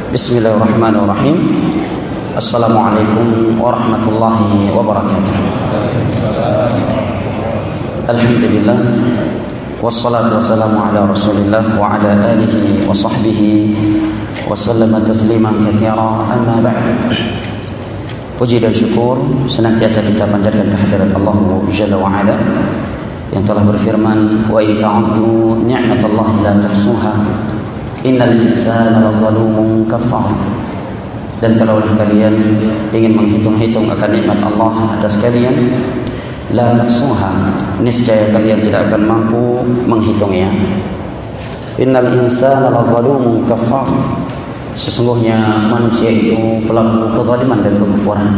Bismillahirrahmanirrahim. Assalamualaikum warahmatullahi wabarakatuh. Alhamdulillah, wassalatu wassalamu ala Rasulillah wa ala alihi wa sahbihi wa sallama tasliman katsira, amma ba'd. Puji dan syukur senantiasa kita panjatkan kehadirat Allah Jalla wa Ala yang telah berfirman, wa in ta'uddu ni'matallahi la tuhsuha innal insana lazalumun kafar. Dan kalau kalian ingin menghitung-hitung akan nikmat Allah atas kalian, la tuhsuha, niscaya kalian tidak akan mampu menghitungnya. Innal insana lazalumun kafar, sesungguhnya manusia itu pelaku kezaliman dan kekufuran.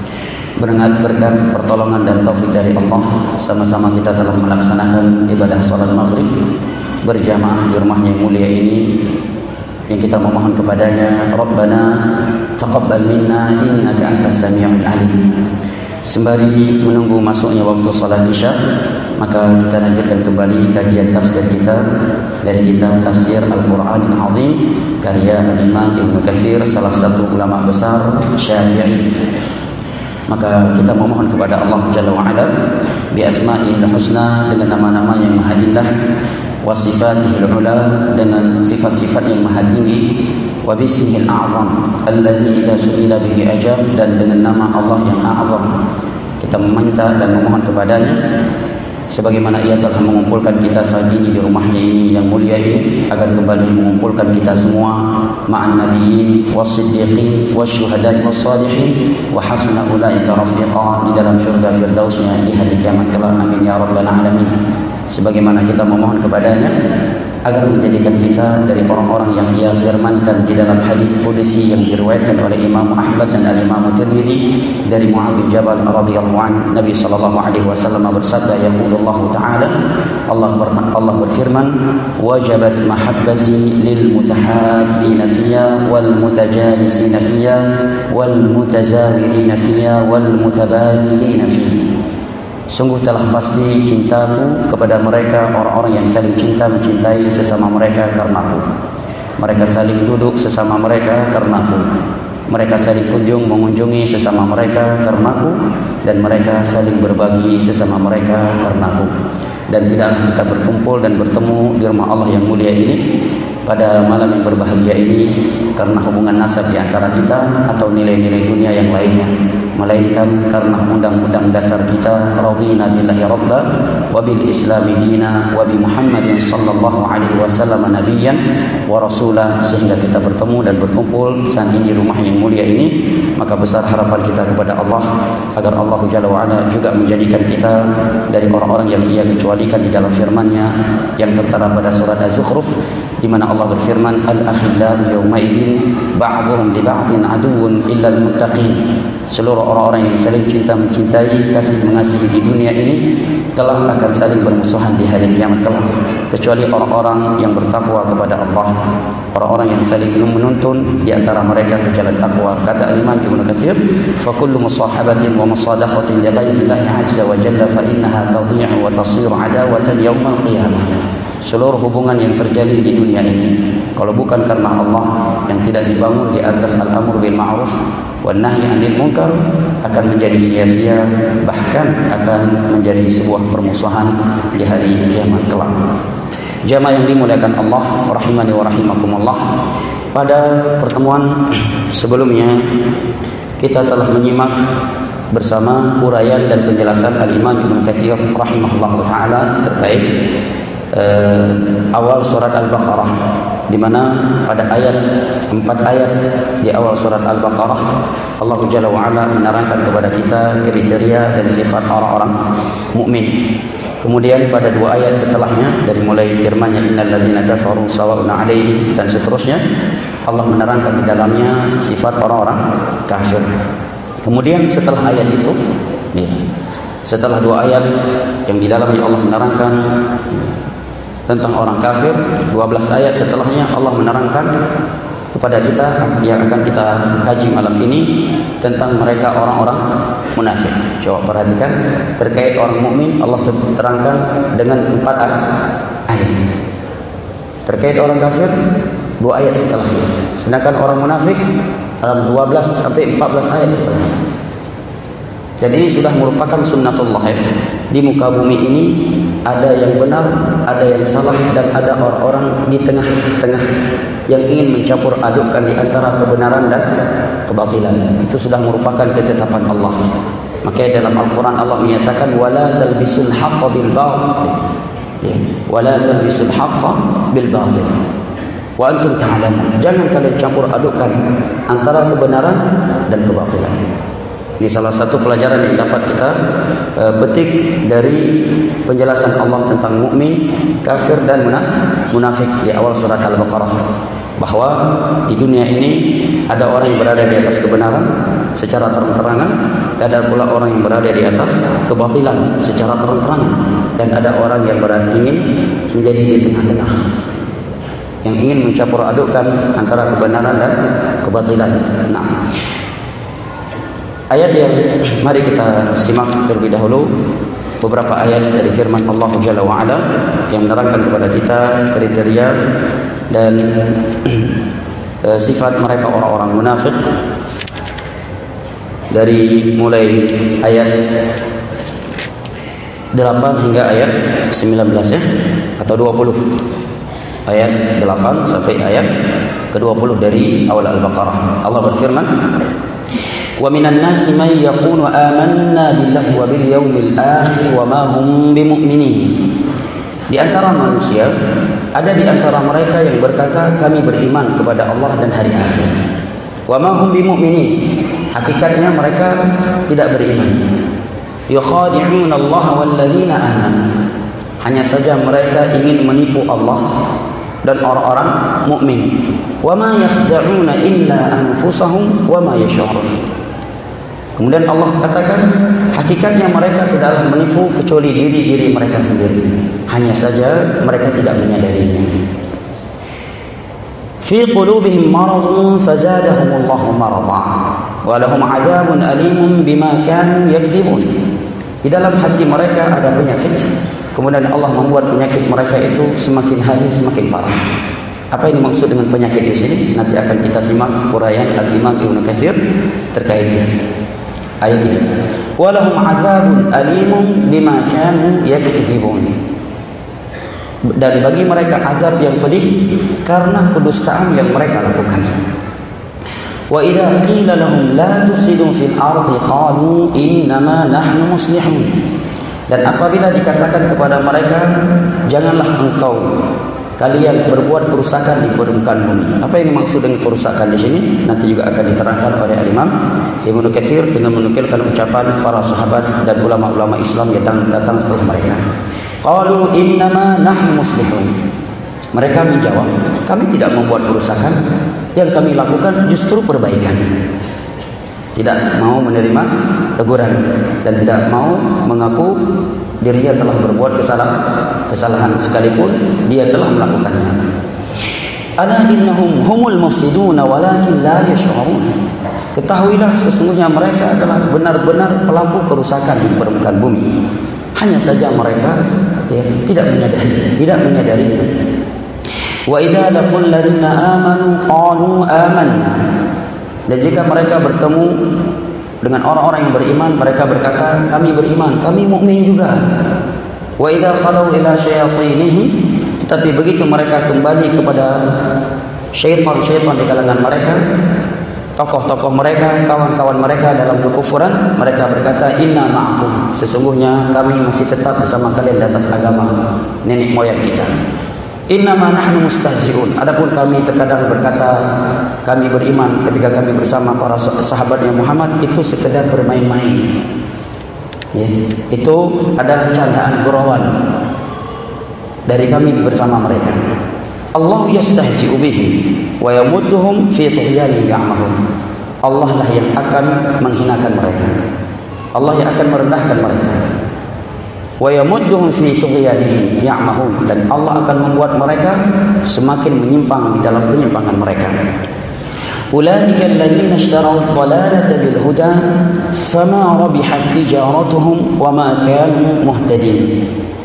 Berkat pertolongan dan taufik dari Allah, sama-sama kita telah melaksanakan ibadah salat maghrib berjamaah di rumahnya yang mulia ini, yang kita memohon kepadanya, Rabbana taqabbal minna innaka antas samiul alim. Sembari menunggu masuknya waktu salat Isya, maka kita lanjutkan kembali kajian tafsir kita dari kitab Tafsir Al-Quranil Azim karya Al-Imam Ibnu Katsir, salah satu ulama besar Syafi'i. Maka kita memohon kepada Allah Jalla wa Ala bi asma'ihil husna, dengan nama-nama yang maha indah, wa sifatihil ula, dengan sifat-sifat yang maha tinggi, wa bismihil a'zam alladzi idza su'ila bihi ajab, dan dengan nama Allah yang a'zam kita meminta dan memohon kepadanya, sebagaimana ia telah mengumpulkan kita saat ini di rumahnya ini yang mulia ini, agar kembali mengumpulkan kita semua ma'an nabiyyin was-siddiqin wasyuhada'i was-salihin wa hasuna ulaika rafiqa, di dalam syurga firdausnya di hari kiamat kelak. Amin ya rabbal alamin. Sebagaimana kita memohon kepadanya agar menjadikan kita dari orang-orang yang ia firmankan di dalam hadis qudsi yang diriwayatkan oleh Imam Ahmad dan Al-Imam Tirmidzi dari Mu'adz bin Jabal radhiyallahu anhu. Nabi sallallahu alaihi wasallam bersabda, yaqulullahu ta'ala, Allah berfirman, wajabat mahabbati lil mutahaddina fiyya wal mutajalisina fiyya wal mutazawirina fiyya wal mutabadhilina fiyya. Sungguh telah pasti cintaku kepada mereka, orang-orang yang saling cinta mencintai sesama mereka karenaku. Mereka saling duduk sesama mereka karenaku. Mereka saling kunjung mengunjungi sesama mereka karenaku, dan mereka saling berbagi sesama mereka karenaku. Dan tidaklah kita berkumpul dan bertemu di rumah Allah yang mulia ini pada malam yang berbahagia ini karena hubungan nasab di antara kita atau nilai-nilai dunia yang lainnya, melainkan karena undang-undang dasar kita, radina billahi rabba wa bil islami dina wa bi Muhammadin sallallahu alaihi wasallam nabiyyan wa rasulah, sehingga kita bertemu dan berkumpul saat ini di rumah yang mulia ini. Maka besar harapan kita kepada Allah agar Allah Jalla wa Ala juga menjadikan kita dari orang-orang yang ia kecualikan di dalam firman-Nya yang tertera pada surat Az-Zukhruf, di mana Allah berfirman, al-akhillau yawma idzin ba'dhum li ba'dhin aduwwun illa al-muttaqin. Seluruh orang-orang yang saling cinta mencintai, kasih mengasihi di dunia ini telah akan saling bermusuhan di hari kiamat kelak, kecuali orang-orang yang bertakwa kepada Allah, orang-orang yang saling menuntun di antara mereka ke jalan takwa. Kata Imam Ibnu Katsir, fa kullu musahabatin wa musadaqatin li ghairi Allah azza wa jalla fa innaha tadhi'u wa tasiru adawatan yaumil qiyamah. Seluruh hubungan yang terjalin di dunia ini, kalau bukan karena Allah yang tidak dibangun di atas al-amr bil ma'ruf wan nahy 'anil munkar, akan menjadi sia-sia, bahkan akan menjadi sebuah permusuhan di hari kiamat kelak. Jamaah yang dimuliakan Allah rahimani wa rahimakumullah, pada pertemuan sebelumnya kita telah menyimak bersama uraian dan penjelasan Al-Imam Ibnu Katsir rahimahullahu taala terkait awal surat Al-Baqarah, di mana pada 4 ayat di awal surat Al-Baqarah Allah Jalla wa Ala menerangkan kepada kita kriteria dan sifat orang-orang mukmin. Kemudian pada 2 ayat setelahnya, dari mulai firman-Nya innal ladzina kafaru sawa'un 'alaihim dan seterusnya, Allah menerangkan di dalamnya sifat orang-orang kafir. Kemudian setelah ayat itu, setelah 2 ayat yang di dalamnya Allah menerangkan tentang orang kafir, 12 ayat setelahnya Allah menerangkan kepada kita yang akan kita kaji malam ini tentang mereka orang-orang munafik. Coba perhatikan, terkait orang mukmin Allah terangkan dengan 4 ayat. Terkait orang kafir 2 ayat setelahnya. Sedangkan orang munafik dalam 12 sampai 14 ayat setelahnya. Jadi ini sudah merupakan sunnatullah ya. Di muka bumi ini ada yang benar, ada yang salah, dan ada orang-orang di tengah-tengah yang ingin mencampur adukkan di antara kebenaran dan kebatilan. Itu sudah merupakan ketetapan Allah. Makanya dalam Al-Quran Allah menyatakan wala talbisul haqqa bil batil. Ya, wala talbisul haqqa bil batil. Wa antum ta'lamun. Jangan kalian campur adukkan antara kebenaran dan kebatilan. Ini salah satu pelajaran yang dapat kita petik dari penjelasan Allah tentang mukmin, kafir dan munafik di awal surat Al-Baqarah, bahwa di dunia ini ada orang yang berada di atas kebenaran secara terang-terangan, ada pula orang yang berada di atas kebatilan secara terang-terangan, dan ada orang yang ingin menjadi di tengah-tengah, yang ingin mencampur adukkan antara kebenaran dan kebatilan. Nah, ayat yang mari kita simak terlebih dahulu beberapa ayat dari firman Allah Jalla wa Ala yang menerangkan kepada kita kriteria dan sifat mereka orang-orang munafik, dari mulai ayat 8 hingga ayat 19 ya, atau 20. Ayat 8 sampai ayat ke-20 dari awal Al-Baqarah. Allah berfirman, wa minan nasi man yaqulu amanna billahi wa bil yaumil akhir wa ma hum bimu'minin. Di antara manusia ada di antara mereka yang berkata kami beriman kepada Allah dan hari akhir. Wa ma hum bimu'minin. Hakikatnya mereka tidak beriman. Yukhadi'un Allah wal ladzina amanu. Hanya saja mereka ingin menipu Allah dan orang-orang mukmin. Wa ma yakhda'una illa anfusahum wa ma yash'urun. Kemudian Allah katakan, hakikatnya mereka tidaklah menipu kecuali diri-diri mereka sendiri. Hanya saja mereka tidak menyadarinya. Fi qulubihim maradun fazadahumullahu marada wa lahum 'adzabun alimun bima kanu yakdzibun. Di dalam hati mereka ada penyakit. Kemudian Allah membuat penyakit mereka itu semakin hari semakin parah. Apa yang dimaksud dengan penyakit di sini? Nanti akan kita simak uraian Al-Imam Ibnu Katsir terkaitnya. Ayat ini, walahum azabun alimun bima kanu yakdzibun. Dan bagi mereka azab yang pedih karena kedustaan yang mereka lakukan. Wa idza qila lahum la tufsidu fil ardi qalu innama nahnu muslihun. Dan apabila dikatakan kepada mereka, janganlah kalian berbuat kerusakan di permukaan bumi. Apa yang dimaksud dengan kerusakan di sini? Nanti juga akan diterangkan oleh Al-Imam Ibnu Katsir dengan menukilkan ucapan para sahabat dan ulama-ulama Islam yang datang setelah mereka. Qalu innama nahnu muslihun. Mereka menjawab, kami tidak membuat kerusakan, yang kami lakukan justru perbaikan. Tidak mau menerima teguran dan tidak mau mengaku dirinya telah berbuat kesalahan sekalipun dia telah melakukannya. Ala innahum humul mufsiduna walakin la yash'urun. Ketahuilah sesungguhnya mereka adalah benar-benar pelaku kerusakan di permukaan bumi. Hanya saja mereka tidak menyadarinya. Wa idza laqul ladzina amanu qalu amanna. Dan jika mereka bertemu dengan orang-orang yang beriman, mereka berkata, kami beriman, kami mukmin juga. Wa idza khalu ila syayatinihim. Tetapi begitu mereka kembali kepada syaitan-syaitan di kalangan mereka, tokoh-tokoh mereka, kawan-kawan mereka dalam kekufuran, mereka berkata, inna ma'akum. Sesungguhnya kami masih tetap bersama kalian di atas agama nenek moyang kita. Innama nahnu mustahzi'un. Adapun kami terkadang berkata kami beriman ketika kami bersama para sahabatnya Muhammad, itu sekedar bermain-main. Ya, itu adalah candaan gurauan dari kami bersama mereka. Allah yastahzi'u bihim wa yamudduhum fi tughyanihim ya'mahun. Allah lah yang akan menghinakan mereka. Allah yang akan merendahkan mereka. Wa yamudduhum fi tughyanihim ya'mahun. Dan Allah akan membuat mereka semakin menyimpang di dalam penyimpangan mereka. Ulaika alladziina ishtaraw ad-dalalata bil huda fama rabihat tijaratuhum wa ma kanu muhtadin.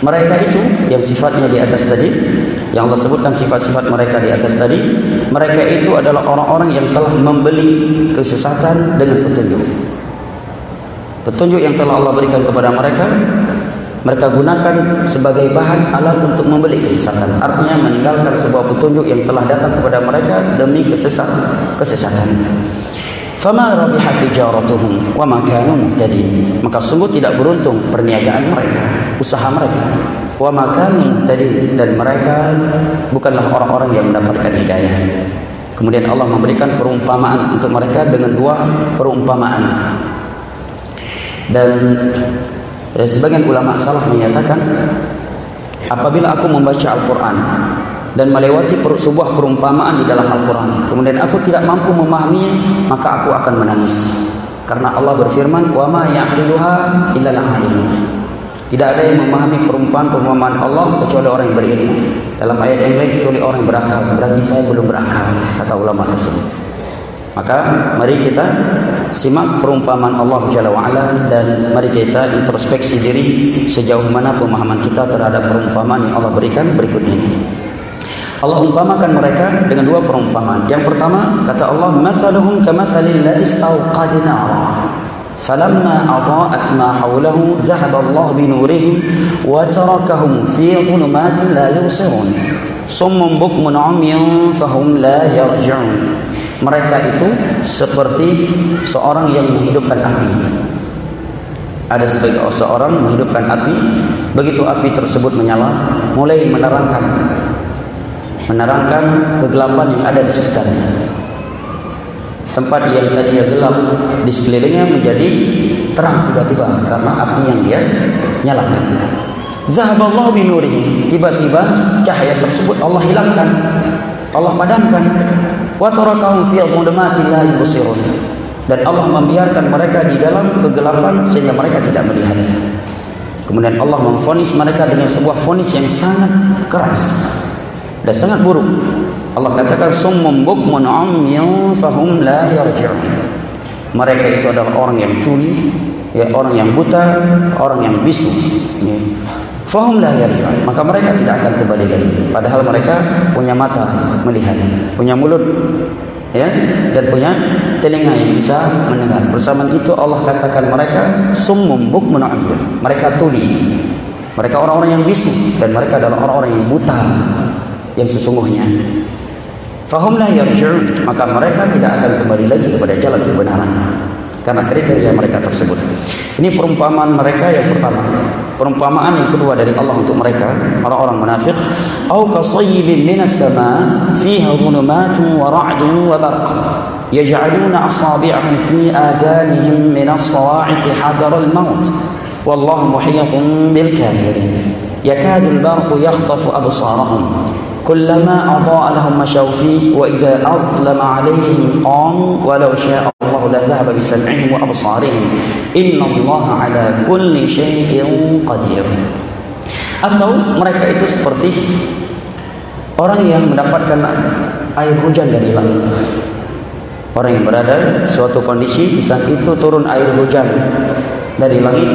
Mereka itu yang sifatnya di atas tadi, yang Allah sebutkan sifat-sifat mereka di atas tadi, mereka itu adalah orang-orang yang telah membeli kesesatan dengan petunjuk. Petunjuk yang telah Allah berikan kepada mereka, mereka gunakan sebagai bahan alat untuk membeli kesesatan. Artinya meninggalkan sebuah petunjuk yang telah datang kepada mereka demi kesesatan. Fama rabihat tijaratuhum wa ma kanu muhtadin. Maka sungguh tidak beruntung perniagaan mereka, usaha mereka. Wa ma kanu muhtadin, dan mereka bukanlah orang-orang yang mendapatkan hidayah. Kemudian Allah memberikan perumpamaan untuk mereka dengan dua perumpamaan. Dan sebagian ulama salaf menyatakan, apabila aku membaca Al-Quran dan melewati sebuah perumpamaan di dalam Al-Quran, kemudian aku tidak mampu memahaminya, maka aku akan menangis. Karena Allah berfirman, wa ma yaqiluha illa al-alimun. Tidak ada yang memahami perumpamaan Allah kecuali orang yang berilmu. Dalam ayat yang lain, kecuali orang yang berakal. Berarti saya belum berakal, kata ulama tersebut. Maka mari kita simak perumpamaan Allah Jalla wa'ala, dan mari kita introspeksi diri sejauh mana pemahaman kita terhadap perumpamaan yang Allah berikan berikut ini. Allah umpamakan mereka dengan dua perumpamaan. Yang pertama, kata Allah, "Mathaluhum kamathalil ladzi istawqada nara, falamma adha'at ma hawlahu dhahaba Allah bi nurihim wa tarakahum fi dhulumatin la yubsirun. Summun bukmun 'umyun fahum la yarji'un." Mereka itu seperti seorang yang menghidupkan api. Ada seorang menghidupkan api, begitu api tersebut menyala, mulai menerangkan kegelapan yang ada di sekitarnya. Tempat yang tadinya gelap di sekelilingnya menjadi terang tiba-tiba karena api yang dia nyalakan. Zahaballahu binurihim, tiba-tiba cahaya tersebut Allah hilangkan, Allah padamkan. Wa tarakahum fi dhulumatin la yubsirun, dan Allah membiarkan mereka di dalam kegelapan sehingga mereka tidak melihat. Kemudian Allah memvonis mereka dengan sebuah vonis yang sangat keras dan sangat buruk. Allah katakan, summum bukmun 'umyun fahum la yarji'un. Mereka itu adalah orang yang tuli, ya, orang yang buta, orang yang bisu, ya. Fahum la yarji'un, maka mereka tidak akan kembali lagi. Padahal mereka punya mata melihat, punya mulut, ya, dan punya telinga yang bisa mendengar. Bersamaan itu Allah katakan mereka summum bukmun 'umyun. Mereka tuli, mereka orang-orang yang bisu, dan mereka adalah orang-orang yang buta yang sesungguhnya. Fahum la yarji'un, maka mereka tidak akan kembali lagi kepada jalan kebenaran karena kriteria mereka tersebut. Ini perumpamaan mereka yang pertama. Perumpamaan yang kedua dari Allah untuk mereka, orang-orang munafik, au kasayyibin minas sama' fiha dhulumatun wa ra'dun wa barq yaj'aluna asabi'ahum fi adhanihim minas sawa'iqi hadara al-maut wallahu muhitun bil kafirin yakadu al-barqu yakhtafu absarahum kullama adha'a lahum mashaw fi wa idza azlama 'alayhim qamu walau syaa Allah la dhahaba bi sam'ihim wa absarihim innallaha 'ala kulli syai'in qadir. Atau mereka itu seperti orang yang mendapatkan air hujan dari langit. Orang yang berada suatu kondisi di saat itu turun air hujan dari langit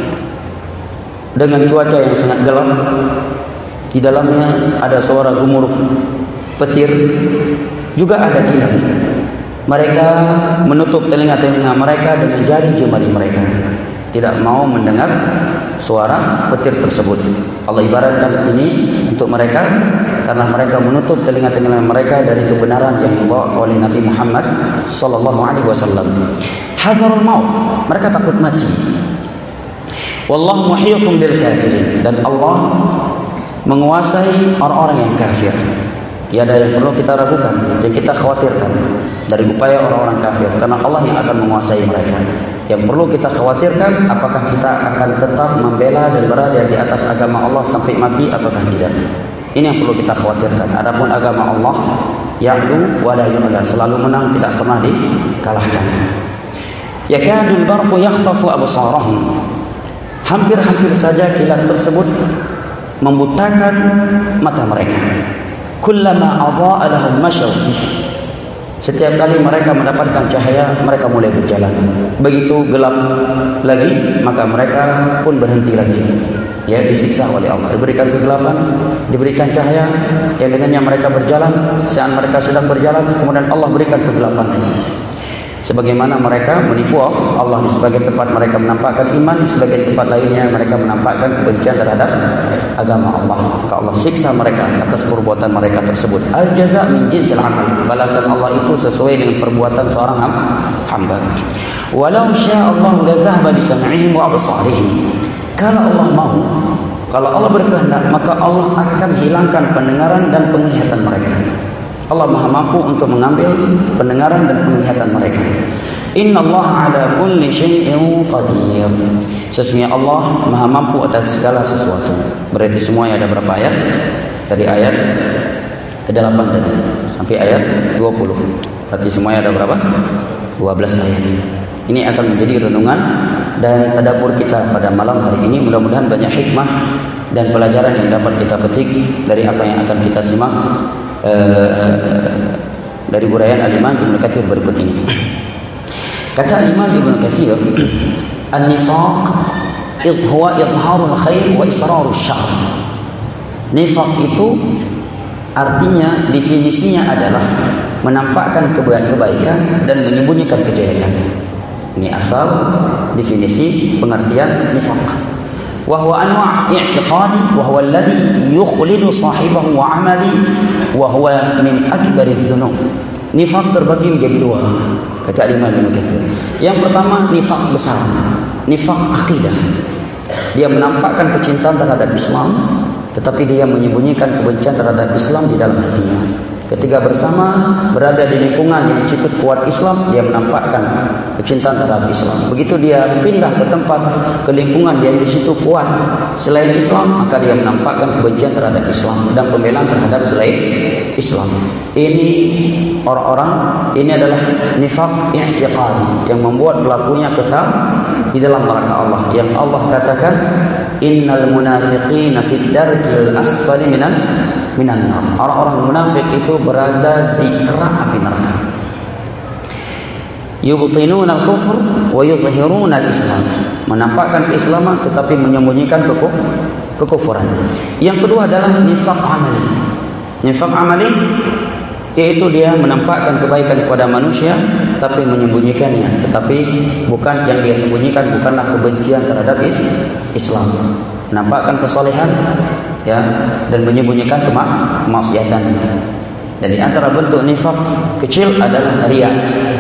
dengan cuaca yang sangat gelap. Di dalamnya ada suara gemuruh petir, juga ada kilat. Mereka menutup telinga-telinga mereka dengan jari jemari mereka, tidak mau mendengar suara petir tersebut. Allah ibaratkan ini untuk mereka karena mereka menutup telinga-telinga mereka dari kebenaran yang dibawa oleh Nabi Muhammad sallallahu alaihi wasallam. Hadarul maut, mereka takut mati. Wallahu muhitun bil kafirin, dan Allah menguasai orang-orang yang kafir. Tiada yang perlu kita ragukan, yang kita khawatirkan dari upaya orang-orang kafir, karena Allah yang akan menguasai mereka. Yang perlu kita khawatirkan, apakah kita akan tetap membela dan berada di atas agama Allah sampai mati ataukah tidak. Ini yang perlu kita khawatirkan. Adapun agama Allah ya'lu wa la yu'la, selalu menang, tidak pernah dikalahkan. Yakadul barqu yakhtafu absarahum, hampir-hampir saja kilat tersebut membutakan mata mereka. Kullama adha'a lahum mashaw fihi, setiap kali mereka mendapatkan cahaya, mereka mulai berjalan. Begitu gelap lagi, maka mereka pun berhenti lagi. ya, disiksa oleh Allah, diberikan kegelapan, diberikan cahaya yang dengannya mereka berjalan. Saat mereka sedang berjalan, kemudian Allah berikan kegelapan lagi. Sebagaimana mereka menipu Allah, di sebagian tempat mereka menampakkan iman, di sebagian tempat lainnya mereka menampakkan kebencian terhadap agama Allah. Maka Allah siksa mereka atas perbuatan mereka tersebut. Al-jaza' min jinsil amal. Balasan Allah itu sesuai dengan perbuatan seorang hamba. Walau syaa Allah la dhahaba bi sam'ihim wa absarihim. Kalau Allah mau, kalau Allah berkehendak, maka Allah akan hilangkan pendengaran dan penglihatan mereka. Allah Maha mampu untuk mengambil pendengaran dan penglihatan mereka. Innallaha ala kulli syai'in qadir. Sesungguhnya Allah Maha mampu atas segala sesuatu. Berarti semuanya ada berapa ayat? Dari ayat ke-8 tadi sampai ayat 20. Berarti semuanya ada berapa? 12 ayat. Ini akan menjadi renungan dan tadabbur kita pada malam hari ini. Mudah-mudahan banyak hikmah dan pelajaran yang dapat kita petik dari apa yang akan kita simak dari uraian Al-Imam Ibnu Katsir berikut ini. Kata Imam Ibnu Katsir, an-nifaq huwa idharul khair wa israrul syarr. Nifaq itu artinya, definisinya adalah menampakkan kebaikan dan menyembunyikan kejelekan. Ini asal definisi pengertian nifaq. وهو أنواع اعتقادي وهو الذي يخلد صاحبه وعملي وهو من أكبر الذنوب. Nifaq terbagi menjadi dua, kata Imam Ibnu Katsir. Yang pertama nifaq besar, nifaq akidah. Dia menampakkan kecintaan terhadap Islam, tetapi dia menyembunyikan kebencian terhadap Islam di dalam hatinya. Ketika bersama, berada di lingkungan yang cukup kuat Islam, dia menampakkan kecintaan terhadap Islam. Begitu dia pindah ke tempat, ke lingkungan yang di situ kuat selain Islam, maka dia menampakkan kebencian terhadap Islam dan pembelaan terhadap selain Islam. Ini orang-orang, ini adalah nifaq i'tiqadi yang membuat pelakunya kekal di dalam neraka Allah. Yang Allah katakan, innal munafiqina fid darkil asfali minan nar. Orang-orang munafik itu berada di kerak api neraka. Yubtinuna al-kufr wa yudhhiruna al-islam. Menampakkan keislaman tetapi menyembunyikan kekufuran. Yang kedua adalah nifaq amali. Nifaq amali yaitu dia menampakkan kebaikan kepada manusia tapi menyembunyikannya. Tetapi bukan yang dia sembunyikan bukanlah kebencian terhadap Islam. Menampakkan kesalehan, ya, dan menyembunyikan kemaksiatan. Jadi antara bentuk nifaq kecil adalah riya.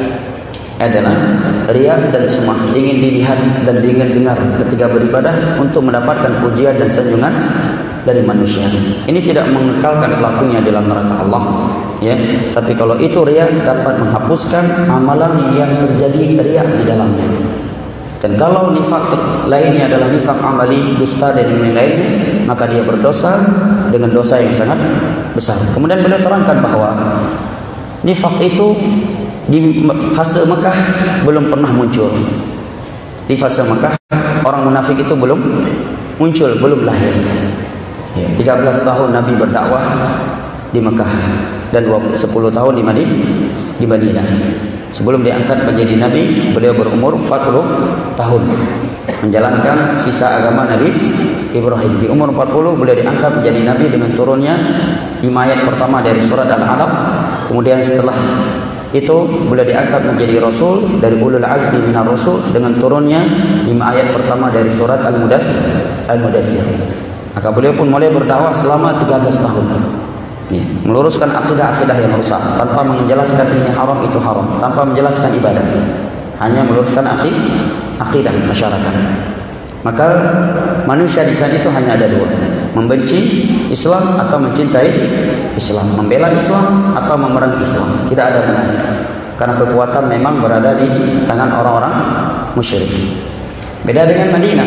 Adalah riya dan semua ingin dilihat dan ingin dengar ketika beribadah untuk mendapatkan pujian dan sanjungan dari manusia. Ini tidak mengekalkan pelakunya dalam neraka Allah, ya. Tapi kalau itu riya, dapat menghapuskan amalan yang terjadi riya di dalamnya. Dan kalau nifaq lainnya adalah nifaq amali, dusta dan yang lainnya, maka dia berdosa dengan dosa yang sangat besar. Kemudian beliau terangkan bahwa nifaq itu di fase Mekah belum pernah muncul. Di fase Mekah orang munafik itu belum muncul, belum lahir. 13 tahun Nabi berdakwah di Mekah dan 10 tahun di Madinah. Sebelum diangkat menjadi Nabi, beliau berumur 40 tahun menjalankan sisa agama Nabi Ibrahim. Di umur 40 beliau diangkat menjadi Nabi dengan turunnya 5 ayat pertama dari surat Al-Alaq. Kemudian setelah itu beliau diangkat menjadi Rasul dari ulul azmi minar Rasul dengan turunnya 5 ayat pertama dari surat Al-Mudaththir. Maka beliau pun mulai berdakwah selama 13 tahun. Meluruskan akidah-akidah yang rusak tanpa menjelaskan ini haram itu haram, tanpa menjelaskan ibadah, hanya meluruskan akidah masyarakat. Maka manusia di saat itu hanya ada dua, membenci Islam atau mencintai Islam, membela Islam atau memerangi Islam. Tidak ada benar, karena kekuatan memang berada di tangan orang-orang musyrik. Beda dengan Madinah.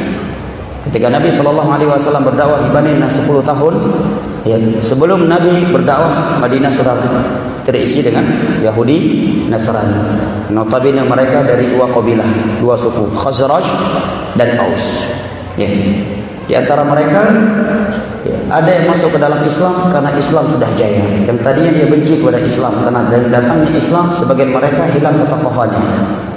Ketika Nabi SAW berdakwah di Madinah 10 tahun, ya, sebelum Nabi berdakwah, Madinah sudah terisi dengan Yahudi, Nasrani. Notabene mereka dari dua kabilah, dua suku, Khazraj dan Aus. Ya. Di antara mereka, ya, ada yang masuk ke dalam Islam karena Islam sudah jaya. Yang tadinya dia benci kepada Islam karena dari datangnya Islam, sebagian mereka hilang ketokohannya.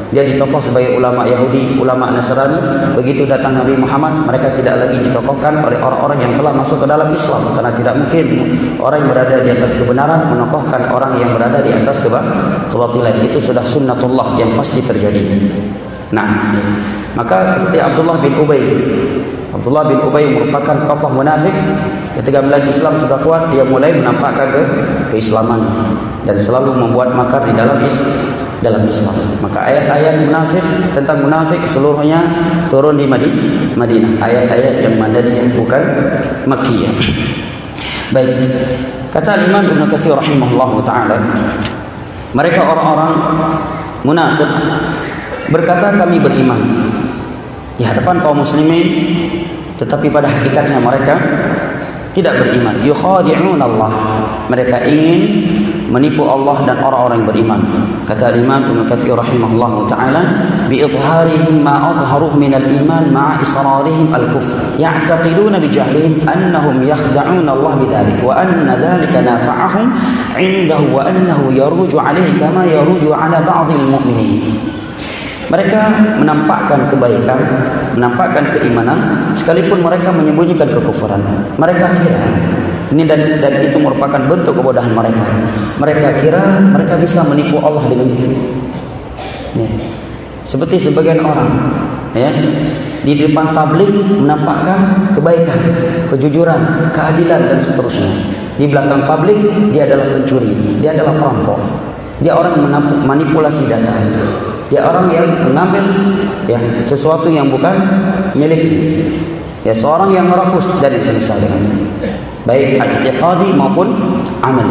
Dia ditokoh sebagai ulama Yahudi, ulama Nasrani. Begitu datang Nabi Muhammad, mereka tidak lagi ditokohkan oleh orang-orang yang telah masuk ke dalam Islam. Karena tidak mungkin orang yang berada di atas kebenaran menokohkan orang yang berada di atas kebatilan. Itu sudah sunnatullah yang pasti terjadi. Nah, maka seperti Abdullah bin Ubay. Abdullah bin Ubay merupakan tokoh munafik. Ketika melihat Islam sudah kuat, dia mulai menampakkan keislaman dan selalu membuat makar di dalam Islam. Maka ayat-ayat munafik tentang munafik seluruhnya turun di Madinah. Ayat-ayat yang Madaniyah, bukan Makkiyah. Baik, kata Imam Ibn Katsir rahimahullahu taala, mereka orang-orang munafik berkata kami beriman di hadapan kaum muslimin, tetapi pada hakikatnya mereka tidak beriman. Yukhadi'un Allah, mereka ingin menipu Allah dan orang-orang yang beriman. Kata Imam Ibn Katsir rahimahullahu taala, bi idharihim ma adharu min al-iman ma'a israrihim al-kufr, ya'taqiduna bi jahlihim annahum yakhda'un Allah bidzalik wa anna dzalika nafa'ahum 'indahu wa annahu yaruju 'alayhi kama yaruju 'ala ba'dil mu'minin. Mereka menampakkan kebaikan, menampakkan keimanan, sekalipun mereka menyembunyikan kekufuran. Mereka kira ini dan itu merupakan bentuk kebodohan mereka. Mereka kira mereka bisa menipu Allah dengan itu. Ya. Seperti sebagian orang, ya, di depan publik menampakkan kebaikan, kejujuran, keadilan dan seterusnya. Di belakang publik dia adalah pencuri, dia adalah perampok, dia orang manipulasi data. Dia orang yang mengambil, ya, sesuatu yang bukan miliknya. Ya, seorang yang merakus dari semisal dengan baik i'tiqadi maupun amali.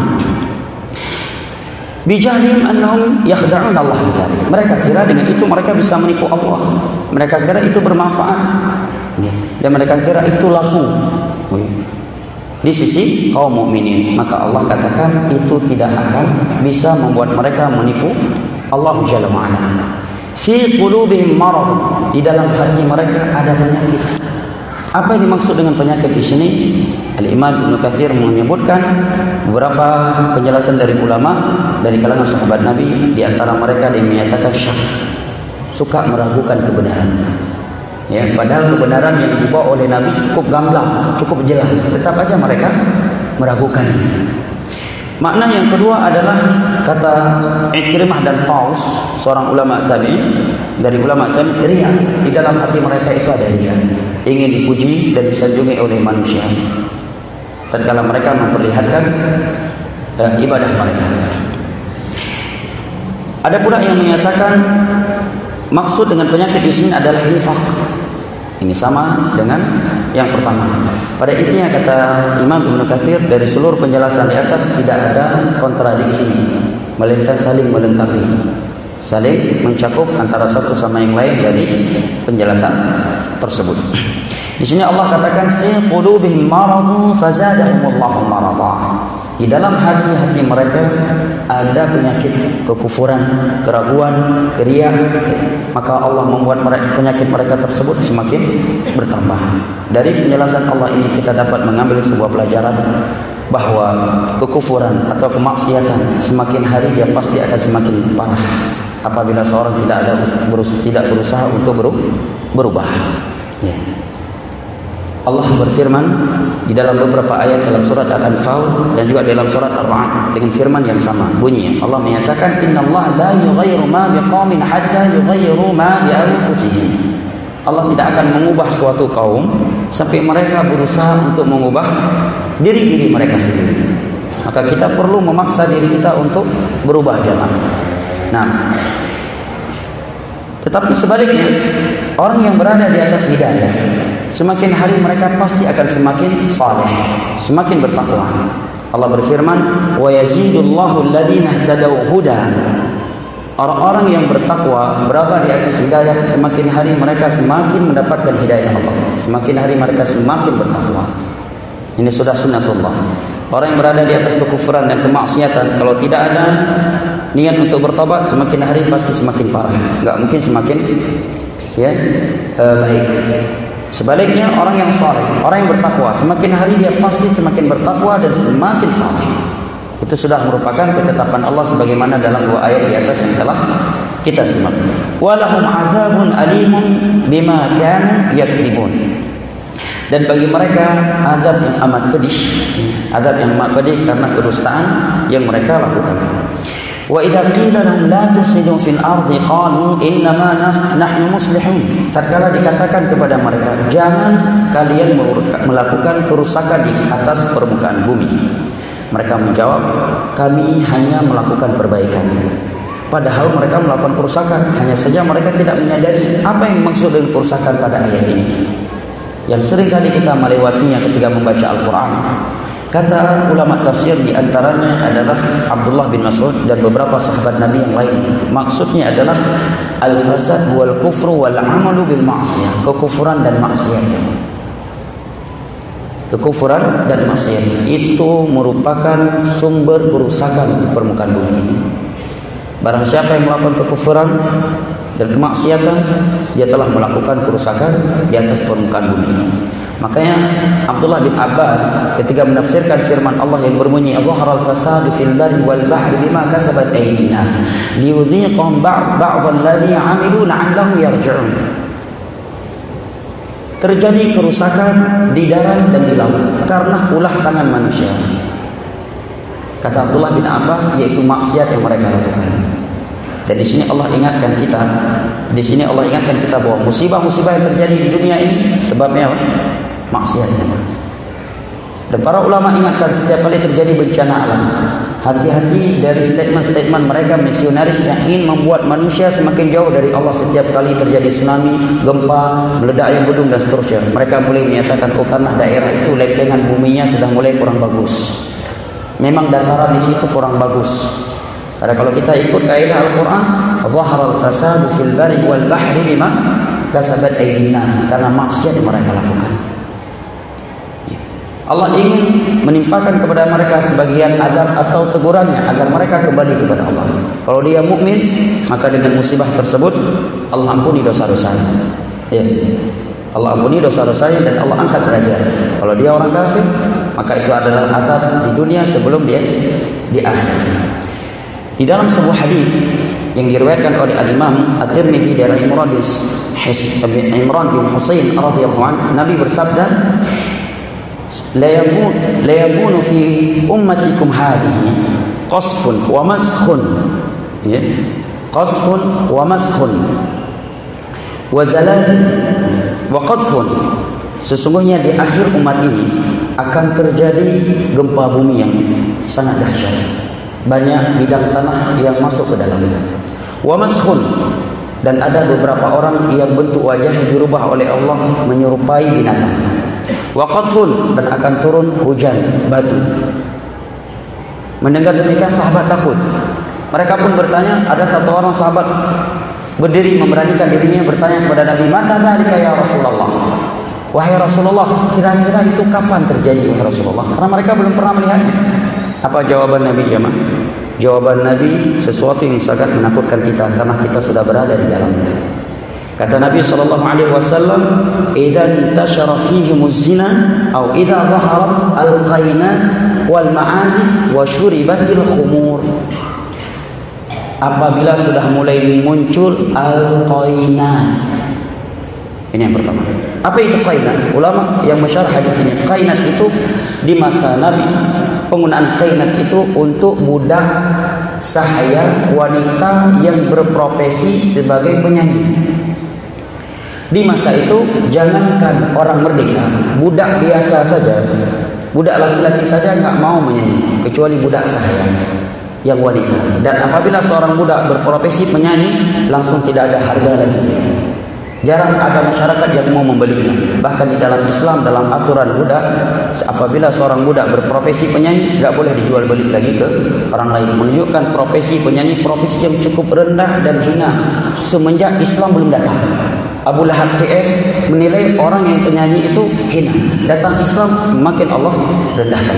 Bijahlihim annahum yakhda'un Allah bidzalik. Mereka kira dengan itu mereka bisa menipu Allah. Mereka kira itu bermanfaat. Ya. Dan mereka kira itu laku. Ya. Di sisi kaum mukminin, maka Allah katakan itu tidak akan bisa membuat mereka menipu Allah Jalla wa'ala. Fi qulubihim marad, di dalam hati mereka ada penyakit. Apa yang dimaksud dengan penyakit di sini? Al-Imam Ibn Katsir menyebutkan beberapa penjelasan dari ulama dari kalangan sahabat Nabi. Di antara mereka yang menyatakan syak, suka meragukan kebenaran. Ya, padahal kebenaran yang dibawa oleh Nabi cukup gamblang, cukup jelas, tetap aja mereka meragukan. Makna yang kedua adalah kata Ikrimah dan Taus, seorang ulama tabi'in, dari ulama tabi'in, riya. Di dalam hati mereka itu ada riya, ingin dipuji dan disanjungi oleh manusia tatkala mereka memperlihatkan ibadah mereka. Ada pula yang menyatakan maksud dengan penyakit di sini adalah nifaq. Ini sama dengan yang pertama. Pada intinya kata Imam Ibn Katsir, dari seluruh penjelasan di atas tidak ada kontradiksi, melainkan saling melengkapi, saling mencakup antara satu sama yang lain dari penjelasan tersebut. Di sini Allah katakan fi qulubihim maradun fazadahumullahu marada. Di dalam hati-hati mereka ada penyakit kekufuran, keraguan, riya, maka Allah membuat penyakit mereka tersebut semakin bertambah. Dari penjelasan Allah ini kita dapat mengambil sebuah pelajaran bahwa kekufuran atau kemaksiatan semakin hari dia pasti akan semakin parah apabila seorang tidak berusaha untuk berubah. Ya. Allah berfirman di dalam beberapa ayat dalam surat Al-Anfal dan juga dalam surat Ar-Ra'd dengan firman yang sama bunyinya. Allah menyatakan innallaha la yughayyiru ma biqaumin hatta yughayyiru ma bi anfusihim. Allah tidak akan mengubah suatu kaum sampai mereka berusaha untuk mengubah diri mereka sendiri. Maka kita perlu memaksa diri kita untuk berubah, jemaah. Nah, tetapi sebaliknya, orang yang berada di atas hidayah, semakin hari mereka pasti akan semakin saleh, semakin bertakwa. Allah berfirman, "Wa yazidullahu alladhina ihtadaw huda." Orang-orang yang bertakwa berada di atas hidayah, semakin hari mereka semakin mendapatkan hidayah Allah. Semakin hari mereka semakin bertakwa. Ini sudah sunnatullah. Orang yang berada di atas kekufuran dan kemaksiatan, kalau tidak ada niat untuk bertobat, semakin hari pasti semakin parah. Enggak mungkin semakin baik. Sebaliknya orang yang saleh, orang yang bertakwa, semakin hari dia pasti semakin bertakwa dan semakin saleh. Itu sudah merupakan ketetapan Allah sebagaimana dalam dua ayat di atas yang telah Kita simak. Walahum adzabun alimun bima kanu yakdzibun. Dan bagi mereka azab yang amat pedih. Azab yang amat pedih karena kedustaan yang mereka lakukan. Wa idza qila lahum la tufsidu fil ardi qalu innama nahnu muslihun. Tatkala dikatakan kepada mereka, jangan kalian melakukan kerusakan di atas permukaan bumi, mereka menjawab, kami hanya melakukan perbaikan. Padahal mereka melakukan kerusakan, hanya saja mereka tidak menyadari apa yang dimaksud dengan kerusakan pada ayat ini, yang sering kali kita melewatinya ketika membaca Al-Quran. Kata ulama tafsir di antaranya adalah Abdullah bin Mas'ud dan beberapa sahabat Nabi yang lain. Maksudnya adalah al-fasad wal kufru wal amalu bil ma'siyah, kekufuran dan maksiat. Kekufuran dan maksiat itu merupakan sumber kerusakan di permukaan bumi ini. Barang siapa yang melakukan kekufuran dan kemaksiatan, dia telah melakukan kerusakan di atas permukaan bumi ini. Makanya Abdullah bin Abbas ketika menafsirkan firman Allah yang berbunyi "Dhahara al-fasadu fil barri wal bahri bima kasabat aydin nas liyudhiqahum ba'd alladhi 'amilu la'allahum yarji'un." Terjadi kerusakan di darat dan di laut karena ulah tangan manusia. Kata Abdullah bin Abbas, yaitu maksiat yang mereka lakukan. Dan di sini Allah ingatkan kita, bahwa musibah-musibah yang terjadi di dunia ini sebabnya apa? Maksiatnya. Dan para ulama ingatkan setiap kali terjadi bencana alam, hati-hati dari statement-statement mereka misionaris yang ingin membuat manusia semakin jauh dari Allah. Setiap kali terjadi tsunami, gempa, meledaknya gunung dan seterusnya, mereka mulai menyatakan, oh karena daerah itu lempengan buminya sudah mulai kurang bagus. Memang dataran di situ kurang bagus. Karena kalau kita ikut kaidah Al-Quran, "Dhaharal fasadu fil barri wal bahri bima kasabat aydin nas," karena maksiat yang mereka lakukan. Allah ingin menimpakan kepada mereka sebagian azab atau tegurannya agar mereka kembali kepada Allah. Kalau dia mukmin, maka dengan musibah tersebut Allah ampuni dosa-dosanya. Ya. Allah ampuni dosa-dosanya dan Allah angkat derajat. Kalau dia orang kafir, maka itu adalah azab di dunia sebelum dia di akhirat. Di dalam sebuah hadis yang diriwayatkan oleh Al-Imam At-Tirmidzi dari Imran bin Husain radhiyallahu anhu, Nabi bersabda, la yakunu fi ummatikum hadhihi qasfun wa maskhun, ya, qasfun wa maskhun wa zalazil wa qadhfun. Sesungguhnya di akhir umat ini akan terjadi gempa bumi yang sangat dahsyat. Banyak bidang tanah yang masuk ke dalamnya. Wa maskhun, dan ada beberapa orang yang bentuk wajahnya dirubah oleh Allah menyerupai binatang. Wa qadhfun, dan akan turun hujan batu. Mendengar demikian sahabat takut. Mereka pun bertanya, ada satu orang sahabat berdiri memberanikan dirinya bertanya kepada Nabi, "Mata dzalika ya Rasulullah?" Wahai Rasulullah, kira-kira itu kapan terjadi wahai Rasulullah? Karena mereka belum pernah melihatnya. Apa jawaban Nabi jemaah? Jawaban Nabi sesuatu yang sangat menakutkan kita karena kita sudah berada di dalamnya. Kata Nabi SAW, "Idza intashara fihimuz zina atau idza dhaharat al-qainat wal ma'azif wa syuribatil khumur." Apabila sudah mulai muncul al-qainat. Ini yang pertama. Apa itu qainat? Ulama yang mensyarah hadis ini, qainat itu di masa Nabi, penggunaan qainat itu untuk budak sahaya, wanita yang berprofesi sebagai penyanyi. Di masa itu jangankan orang merdeka, budak biasa saja, budak laki-laki saja nggak mau menyanyi, kecuali budak sahaya yang wanita. Dan apabila seorang budak berprofesi penyanyi, langsung tidak ada harga lagi. Jarang ada masyarakat yang mau membelinya. Bahkan di dalam Islam, dalam aturan budak, apabila seorang budak berprofesi penyanyi, tidak boleh dijual beli lagi ke orang lain. Menunjukkan profesi penyanyi profesi yang cukup rendah dan hina semenjak Islam belum datang. Abu Lahab CS menilai orang yang penyanyi itu hina. Datang Islam, semakin Allah rendahkan.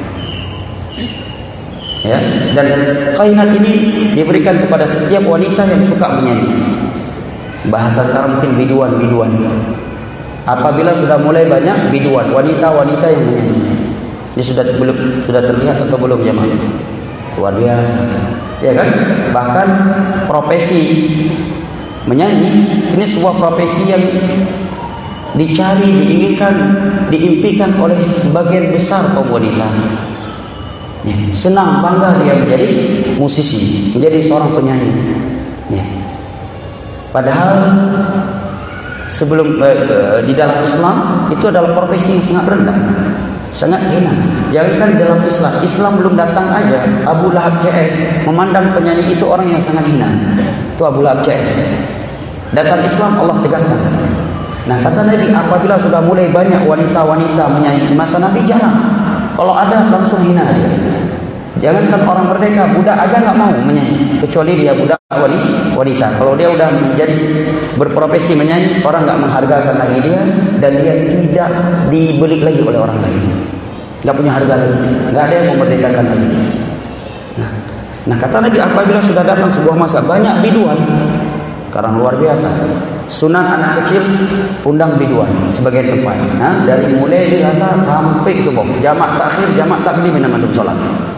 Ya, dan qainat ini diberikan kepada setiap wanita yang suka menyanyi. Bahasa sekarang mungkin biduan. Apabila sudah mulai banyak biduan, wanita-wanita yang menyanyi. Ini sudah terlihat atau belum jemaah? Luar biasa. Ya kan? Bahkan profesi menyanyi ini sebuah profesi yang dicari, diinginkan, diimpikan oleh sebagian besar kaum wanita. Ya, senang, bangga dia menjadi musisi, menjadi seorang penyanyi. Ya. Padahal sebelum di dalam Islam itu adalah profesi yang sangat rendah, sangat hina. Jangankan dalam Islam, Islam belum datang aja Abu Lahab CS memandang penyanyi itu orang yang sangat hina. Itu Abu Lahab CS. Datang Islam Allah tegaskan. Nah kata Nabi, apabila sudah mulai banyak wanita-wanita menyanyi di masa Nabi, jangan. Kalau ada langsung hina dia. Jangankan orang merdeka, budak aja nggak mau menyanyi, kecuali dia budak wanita. Kalau dia udah menjadi berprofesi menyanyi, orang nggak menghargakan lagi dia, dan dia tidak dibeli lagi oleh orang lain. Nggak punya harga lagi, nggak ada yang memerdekakan lagi dia. Nah kata Nabi, apabila sudah datang sebuah masa banyak biduan, sekarang luar biasa. Sunat anak kecil undang biduan sebagai tempat. Nah, dari mulai di rata sampai subuh, jamak takhir, jamak takdim nama salat.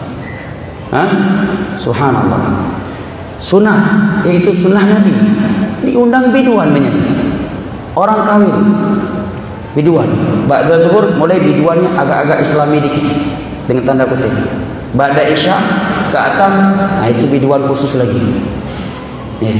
Subhanallah. Sunnah, yaitu sunnah Nabi. Diundang biduan menyanyi. Orang kawin biduan. Ba'da zuhur mulai biduannya agak-agak Islami dikit dengan tanda kutip. Ba'da isya ke atas, nah itu biduan khusus lagi. Ya.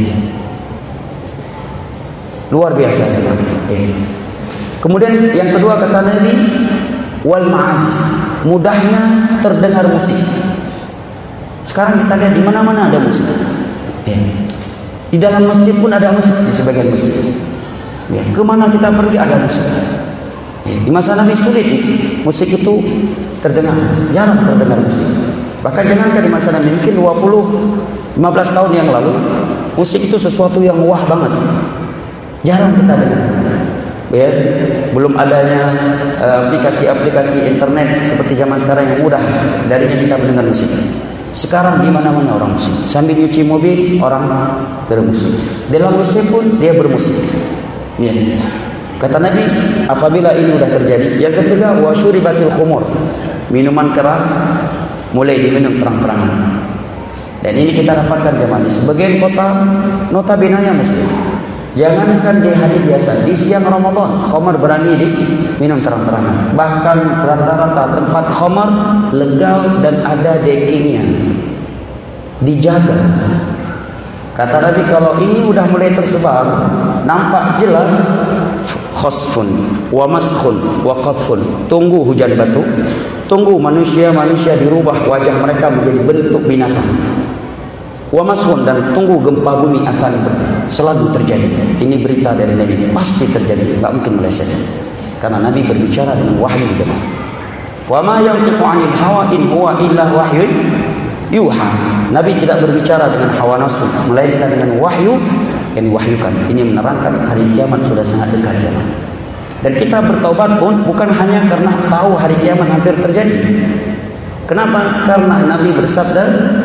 Luar biasa ya. Kemudian yang kedua kata Nabi, wal ma'azif, mudahnya terdengar musik. Sekarang kita lihat di mana-mana ada musik. Ya. Di dalam masjid pun ada musik, di sebagian masjid. Ya. Kemana kita pergi ada musik. Ya. Di masa Nabi sulit musik itu terdengar, jarang terdengar musik. Bahkan jangankan di masa Nabi, mungkin 15 tahun yang lalu musik itu sesuatu yang wah banget. Jarang kita dengar. Ya, belum adanya aplikasi-aplikasi internet seperti zaman sekarang yang mudah darinya kita mendengar musik. Sekarang di mana-mana orang musik. Sambil nyuci mobil orang bermusik. Dalam WC pun dia bermusik. Ya. Kata Nabi, apabila ini sudah terjadi, yang ketiga wasyuribatil khumur, minuman keras mulai diminum terang-terangan. Dan ini kita dapatkan zaman di sebagian kota notabene muslim. Jangankan di hari biasa, di siang Ramadan, khamar berani diminum terang-terangan. Bahkan rata-rata tempat khamar legal dan ada deckingnya, dijaga. Kata Nabi, kalau ini udah mulai tersebar, nampak jelas, khasfun, wa maskhun, wa qadfun. Tunggu hujan batu, tunggu manusia-manusia dirubah wajah mereka menjadi bentuk binatang. Wa maskhun, dan tunggu gempa bumi akan selalu terjadi. Ini berita dari Nabi, pasti terjadi, enggak mungkin meleset. Karena Nabi berbicara dengan wahyu jemaah. Wa ma yantiqu 'anil hawa in huwa illa wahyun yuha. Nabi tidak berbicara dengan hawa nafsu, melainkan dengan wahyu yang diwahyukan. Ini menerangkan hari kiamat sudah sangat dekat jemaah. Dan kita bertaubat pun bukan hanya karena tahu hari kiamat hampir terjadi. Kenapa? Karena Nabi bersabda,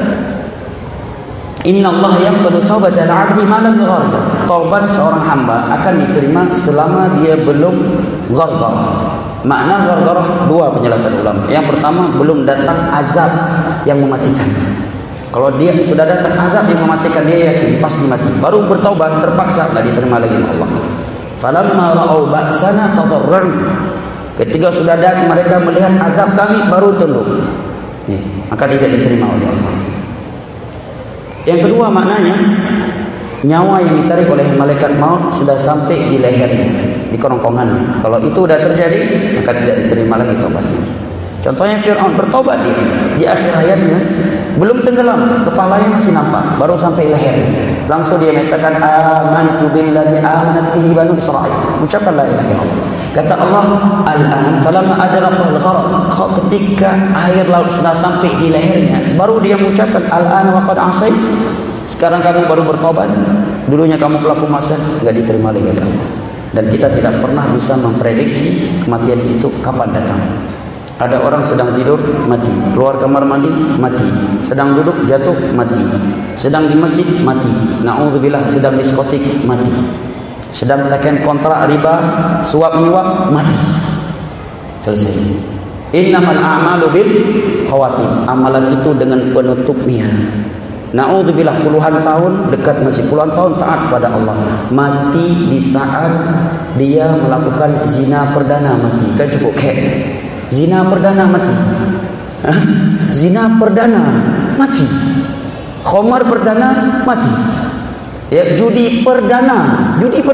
Inna Allah yaqbalu taubatal 'abdi ma lam yughargir. Taubat seorang hamba akan diterima selama dia belum ghargharah. Makna ghargharah dua penjelasan ulama. Yang pertama, belum datang azab yang mematikan. Kalau dia sudah datang azab yang mematikan, dia yakin pasti mati. Baru bertaubat, terpaksa enggak diterima lagi oleh Allah. Falamma ra'au ba'sana tadarra'u. Ketika sudah datang mereka melihat azab kami, baru tunduk. Maka tidak diterima oleh Allah. Yang kedua maknanya, nyawa yang ditarik oleh malaikat maut sudah sampai di lehernya, di kerongkongannya. Kalau itu sudah terjadi, maka tidak diterima lagi taubatnya. Contohnya Fir'aun bertobat dia di akhir hayatnya, belum tenggelam, kepalanya masih nampak, baru sampai lehernya. Langsung dia mengatakan amantu billazi amanat bihi banu Israil. Ucapkan la ilaha illallah. Kata Allah, al-an falamma adraqal gharq, ketika air laut sudah sampai di lehernya, baru dia mengucapkan al-an wa qad asait. Sekarang kamu baru bertobat. Dulunya kamu pelaku maksiat, enggak diterima lagi kata Allah. Dan kita tidak pernah bisa memprediksi kematian itu kapan datang. Ada orang sedang tidur, mati. Keluar kamar mandi, mati. Sedang duduk, jatuh, mati. Sedang di masjid, mati. Na'udzubillah, sedang diskotik, mati. Sedang tekan kontrak riba, suap menyuap, mati. Selesai. Innamal a'malu bil khawatim. Amalan itu dengan penutupnya. Na'udzubillah, puluhan tahun, dekat masih puluhan tahun taat pada Allah. Mati di saat dia melakukan zina perdana, mati. Kan cukup kek. Zina perdana mati. Zina perdana mati. Khamar perdana mati. Ya, judi perdana,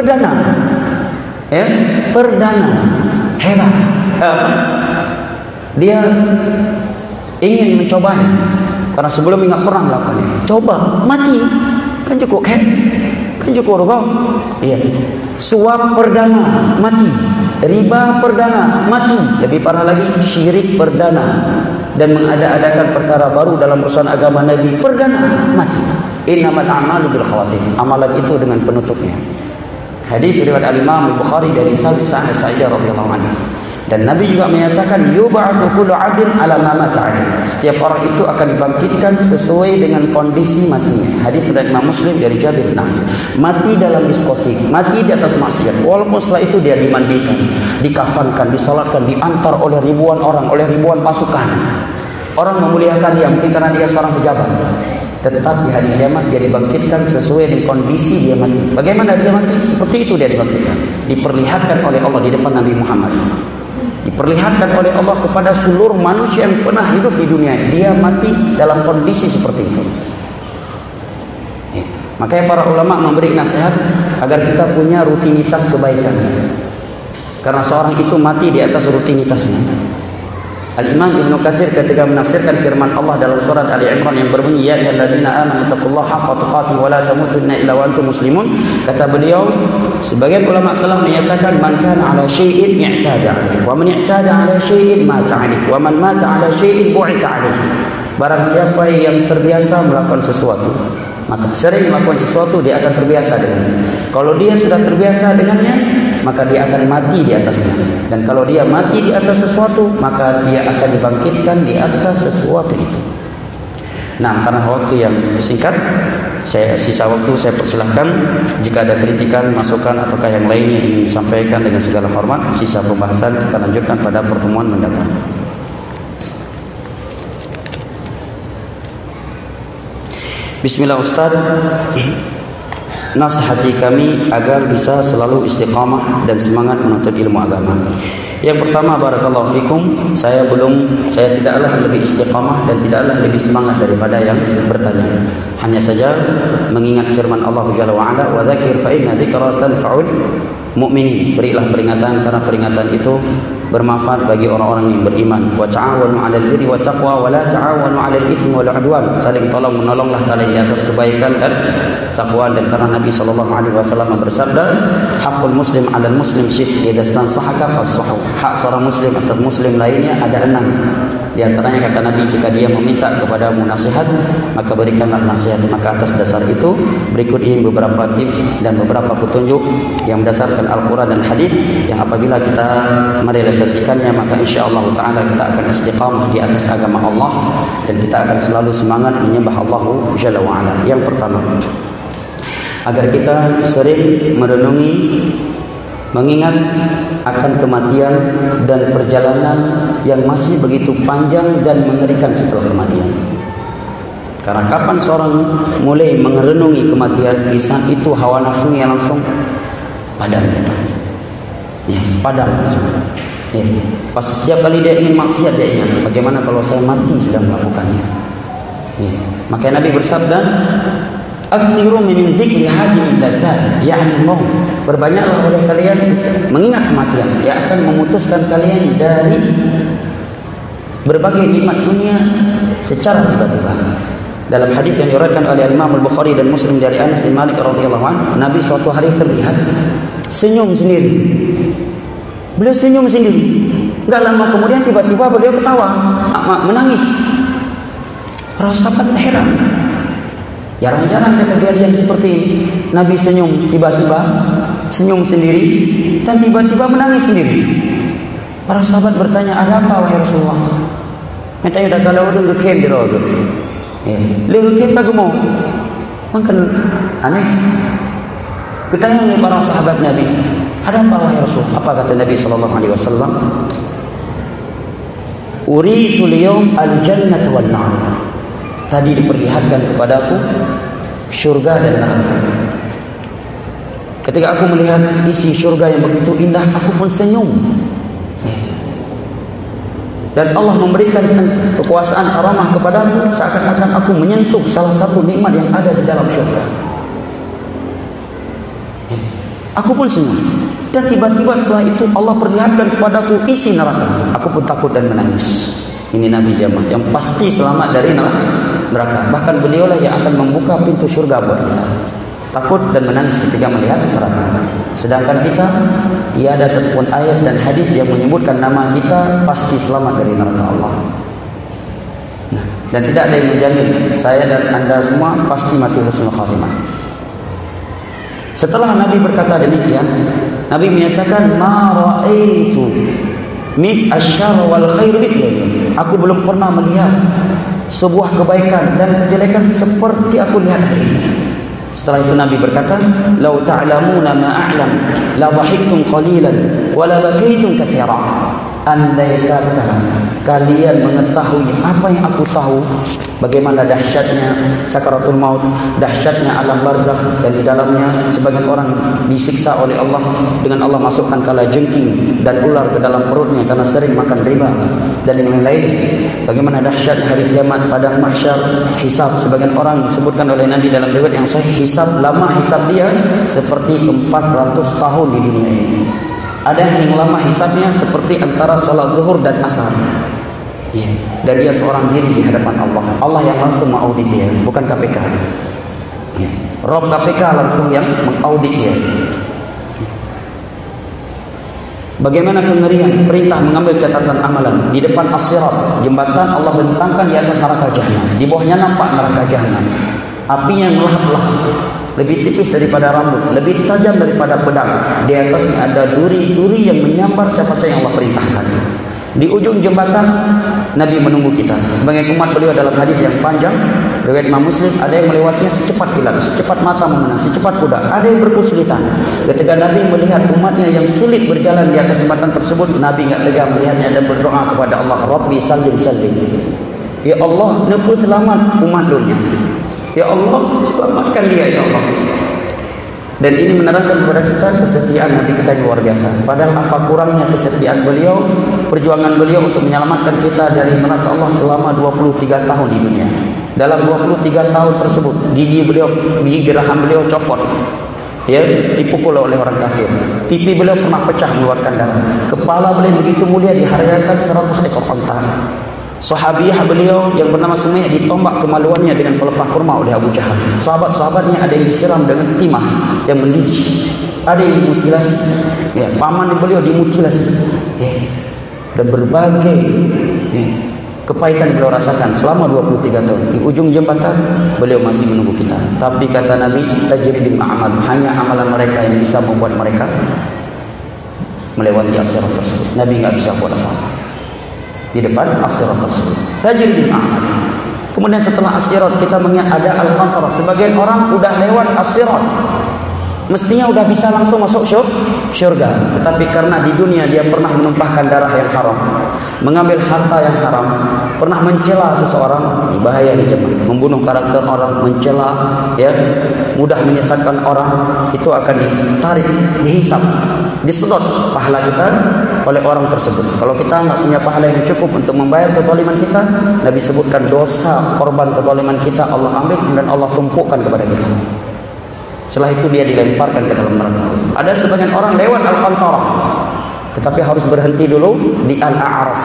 ya, perdana. Heran. Dia ingin mencobanya karena sebelum ingat perang melakukannya. Coba, mati. Kan cukup kan? Kan cukup rukau. Iya. Suap perdana, mati. Riba perdana, mati. Lebih parah lagi, syirik perdana dan mengada-adakan perkara baru dalam urusan agama Nabi perdana, mati. Innamal a'malu bil khawatim. Amalan itu dengan penutupnya. Hadis riwayat Al-Imam Al-Bukhari dari Sa'id Sa'id radhiyallahu anhu. Dan Nabi juga menyatakan yub'atsu kullu 'abdin 'ala ma mata 'alaihi. Setiap orang itu akan dibangkitkan sesuai dengan kondisi matinya. Hadis riwayat Imam Muslim dari Jabir bin Abdullah. Mati dalam diskotik, mati di atas maksiat. Walaupun setelah itu dia dimandikan, dikafankan, disolatkan, diantar oleh ribuan orang, oleh ribuan pasukan. Orang memuliakan dia mungkin karena dia seorang pejabat. Tetap di hari kiamat dia dibangkitkan sesuai dengan kondisi dia mati. Bagaimana dia mati? Seperti itu dia dibangkitkan. Diperlihatkan oleh Allah di depan Nabi Muhammad. Diperlihatkan oleh Allah kepada seluruh manusia yang pernah hidup di dunia. Dia mati dalam kondisi seperti itu. Makanya para ulama memberi nasihat agar kita punya rutinitas kebaikan. Karena seorang itu mati di atas rutinitasnya. Al-Imam Ibnu Katsir ketika menafsirkan firman Allah dalam surat Ali Imran yang berbunyi ya ayyuhalladzina amanu taqullaha haqqa tuqatih wa la tamutunna illa wa antum muslimun, kata beliau, sebagian ulama salaf menyatakan man kana ala syai'in i'tada 'alaihi wa man i'tada 'ala syai'in mata 'alaihi wa man mata 'ala syai'in bu'itsa 'alaihi. Barang siapa yang terbiasa melakukan sesuatu, maka sering melakukan sesuatu, dia akan terbiasa dengannya. Kalau dia sudah terbiasa dengannya, maka dia akan mati di atasnya. Dan kalau dia mati di atas sesuatu, maka dia akan dibangkitkan di atas sesuatu itu. Nah, karena waktu yang singkat, sisa waktu saya persilahkan. Jika ada kritikan, masukan ataukah yang lainnya ingin disampaikan dengan segala hormat, sisa pembahasan kita lanjutkan pada pertemuan mendatang. Bismillah Ustaz, nasihati kami agar bisa selalu istiqamah dan semangat menuntut ilmu agama. Yang pertama, barakallahu fikum, saya tidaklah lebih istiqamah dan tidaklah lebih semangat daripada yang bertanya. Hanya saja mengingat firman Allah Jalla wa Ala, wa dzakir fa inna dzikra tanfa'ul mu'minin. Berilah peringatan karena peringatan itu bermanfaat bagi orang-orang yang beriman. Wa ta'awanu 'alal birri wat taqwa wa la ta'awanu 'alal itsmi wal 'udwan. Saling tolong menolonglah kalian di atas kebaikan dan ketakwaan. Dan karena Nabi sallallahu alaihi wasallam bersabda, haqqul muslim 'alal muslim syit idza stansahaka fasahhu. Hak seorang muslim atas muslim lainnya ada 6. Di antaranya kata Nabi, jika dia meminta kepadamu nasihat, maka berikanlah nasihat. Maka atas dasar itu berikut ini beberapa tips dan beberapa petunjuk yang berdasarkan Al-Quran dan Hadis yang apabila kita merealisasikannya, maka insya-Allah taala kita akan istiqamah di atas agama Allah dan kita akan selalu semangat menyembah Allah Jalla wa Ala. Yang pertama, agar kita sering merenungi, mengingat akan kematian dan perjalanan yang masih begitu panjang dan mengerikan setelah kematian. Karena kapan seorang mulai merenungi kematian, di saat itu hawa nafsunya langsung padam. Ya, padam langsung. Ya, pas setiap kali dia ingin maksiat, dia ingat, bagaimana kalau saya mati sedang melakukannya. Ya, maka Nabi bersabda, aksiru min dzikri hadhihi ladzat, ya'ni maut. Berbanyaklah oleh kalian mengingat kematian, yang akan memutuskan kalian dari berbagai nikmat dunia secara tiba-tiba. Dalam hadis yang diriwayatkan oleh Imam Al-Bukhari dan Muslim dari Anas bin Malik radhiyallahu anhu, Nabi suatu hari terlihat senyum sendiri. Beliau senyum sendiri. Enggak lama kemudian tiba-tiba beliau ketawa, menangis. Para sahabat heran. Jarang-jarang ada kejadian seperti ini. Nabi senyum tiba-tiba, senyum sendiri, dan tiba-tiba menangis sendiri. Para sahabat bertanya, ada apa wahai Rasulullah? Minta udah kalau udah ngekem di rodo. Lu ngekem tak mau? Makan aneh. Bertanya oleh para sahabat Nabi, ada apa wahai Rasul? Apa kata Nabi sallallahu alaihi wasallam? Uritul yawm al-jannah wan nar. Tadi diperlihatkan kepadaku syurga dan neraka. Ketika aku melihat isi syurga yang begitu indah, aku pun senyum. Dan Allah memberikan kekuasaan karamah kepadaku, seakan-akan aku menyentuh salah satu nikmat yang ada di dalam syurga. Aku pun senyum. Dan tiba-tiba setelah itu Allah perlihatkan kepadaku isi neraka. Aku pun takut dan menangis. Ini Nabi Jamaah yang pasti selamat dari neraka. Bahkan beliaulah yang akan membuka pintu syurga buat kita. Takut dan menangis ketika melihat neraka. Sedangkan kita, tiada satupun ayat dan hadis yang menyebutkan nama kita pasti selamat dari neraka Allah. Nah, dan tidak ada yang menjamin saya dan anda semua pasti mati husnul khatimah. Setelah Nabi berkata demikian, Nabi menyatakan, "Ma ra'aitu mith asyarr wal khair mithlihi." Aku belum pernah melihat sebuah kebaikan dan kejelekan seperti aku lihat hari ini. Setelah itu Nabi berkata, "Lau ta'lamuna ma a'lam, la dhahiktum qalilan wa la bakaitum katsiran." Andai kata kalian mengetahui apa yang aku tahu, bagaimana dahsyatnya sakaratul maut, dahsyatnya alam barzakh, dan di dalamnya sebagian orang disiksa oleh Allah dengan Allah masukkan kalajengking dan ular ke dalam perutnya karena sering makan riba, dan yang lain. Bagaimana dahsyat hari kiamat, padang mahsyar, hisab. Sebagian orang disebutkan oleh Nabi dalam riwayat yang sahih, hisab lama hisab dia seperti 400 tahun di dunia ini. Ada yang lama hisabnya seperti antara sholat zuhur dan asar. Ya. Dan dia seorang diri di hadapan Allah. Allah yang langsung mengaudit dia, bukan KPK. Ya. Rob KPK langsung yang mengaudit dia. Bagaimana kengerian perintah mengambil catatan amalan di depan as-sirat, jembatan Allah bentangkan di atas neraka jahanam. Di bawahnya nampak neraka jahanam. Apinya melahap-lahap, lebih tipis daripada rambut, lebih tajam daripada pedang. Di atasnya ada duri-duri yang menyambar siapa saja yang Allah perintahkan. Di ujung jembatan Nabi menunggu kita. Sebagai umat beliau dalam hadis yang panjang, riwayat Imam Muslim, ada yang melewatinya secepat kilat, secepat mata memandang, secepat kuda. Ada yang berkesulitan. Ketika Nabi melihat umatnya yang sulit berjalan di atas jembatan tersebut, Nabi enggak tega melihatnya dan berdoa kepada Allah, "Rabbi sallim sallim." Ya Allah, nepu selamat umat dunia. Ya Allah, selamatkan dia ya Allah. Dan ini menerangkan kepada kita kesetiaan Nabi kita yang luar biasa. Padahal apa kurangnya kesetiaan beliau, perjuangan beliau untuk menyelamatkan kita dari neraka Allah selama 23 tahun di dunia. Dalam 23 tahun tersebut, gigi geraham beliau copot. Ya, dipukul oleh orang kafir. Pipi beliau pernah pecah mengeluarkan darah. Kepala beliau begitu mulia dihargakan 100 ekor unta. Sahabiah beliau yang bernama Sumayyah ditombak kemaluannya dengan pelepah kurma oleh Abu Jahal. Sahabat-sahabatnya ada yang disiram dengan timah yang mendidih, ada yang dimutilasi. Ya, paman beliau dimutilasi. Ya. Dan berbagai kepaitan beliau rasakan selama 23 tahun. Di ujung jembatan beliau masih menunggu kita. Tapi kata Nabi, tajridul a'mal, hanya amalan mereka yang bisa membuat mereka melewati as-sirat tersebut. Nabi enggak bisa buat apa-apa di depan as-sirat tersebut. Tajridul a'mal. Kemudian setelah as-sirat kita mengingat ada al-qantarah. Sebagian orang udah lewat as-sirat, mestinya udah bisa langsung masuk syurga. Tetapi karena di dunia dia pernah menumpahkan darah yang haram, mengambil harta yang haram, pernah mencela seseorang, ini bahaya nih jemaah. Membunuh karakter orang, mencela, ya, mudah menyesatkan orang, itu akan ditarik, dihisap, disedot pahala kita oleh orang tersebut. Kalau kita enggak punya pahala yang cukup untuk membayar kezaliman kita, Nabi sebutkan dosa korban kezaliman kita Allah ambil dan Allah tumpukkan kepada kita. Setelah itu dia dilemparkan ke dalam neraka. Ada sebagian orang lewat al-qantarah, tetapi harus berhenti dulu di al-a'raf.